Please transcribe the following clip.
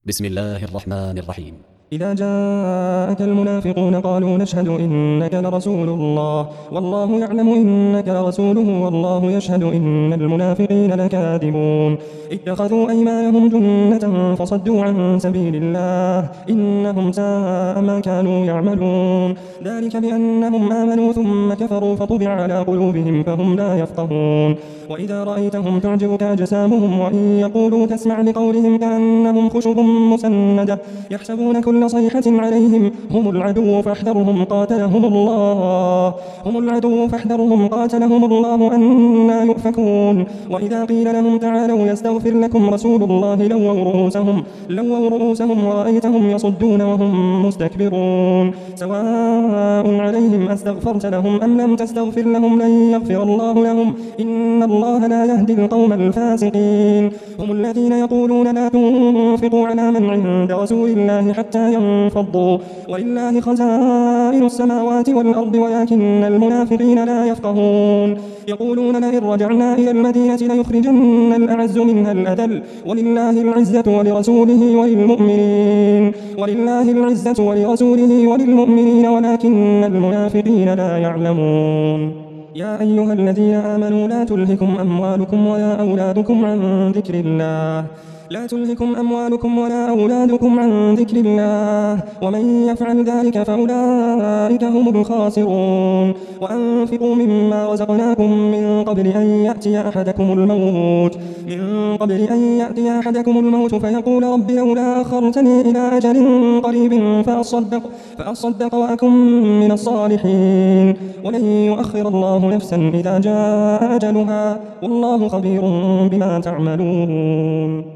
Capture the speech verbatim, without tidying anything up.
بسم الله الرحمن الرحيم. إذا جاءك المنافقون قالوا نشهد إنك لرسول الله والله يعلم إنك لرسوله والله يشهد إن المنافقين لكاذبون. اتخذوا أيمانهم جنة فصدوا عن سبيل الله إنهم ساء ما كانوا يعملون. ذلك بأنهم آمنوا ثم كفروا فطبع على قلوبهم فهم لا يفقهون. وإذا رأيتهم تعجبك أجسامهم وإن يقولوا تسمع لقولهم كأنهم خشب مسندة يحسبون كل صيحة عليهم هم العدو فاحذرهم قاتلهم الله هم العدو فاحذرهم قاتلهم الله أنى يؤفكون. وإذا قيل لهم تعالوا يستغفر لكم رسول الله لووا رؤوسهم لووا رؤوسهم ورأيتهم يصدون وهم مستكبرون. سواء عليهم أستغفرت لهم أم لم تستغفر لهم لن يغفر الله لهم إن الله لا يهدي القوم الفاسقين. هم الذين يقولون لا تنفقوا على من عند رسول الله حتى ينفضوا ولله خزائن السماوات والأرض ولكن المنافقين لا يفقهون. يقولون لئن رجعنا إلى المدينة ليخرجن الأعز منها الأذل ولله العزة ولرسوله وللمؤمنين ولله العزة ولرسوله وللمؤمنين ولكن المنافقين لا يعلمون. يا أيها الذين آمنوا لا تلهكم أموالكم ولا أولادكم عن ذكر الله لا تلهكم أموالكم ولا أولادكم عن ذكر الله ومن يفعل ذلك فأولئك هم الخاسرون. وأنفقوا مما رزقناكم من قبل أن يأتي أحدكم الموت من قبل أن يأتي أحدكم الموت فيقول رب لولا أخرتني إلى أجل قريب فأصدق فأصدق وأكن من الصالحين ولن يؤخر الله نفسا إذا جاء أجلها والله خبير بما تعملون.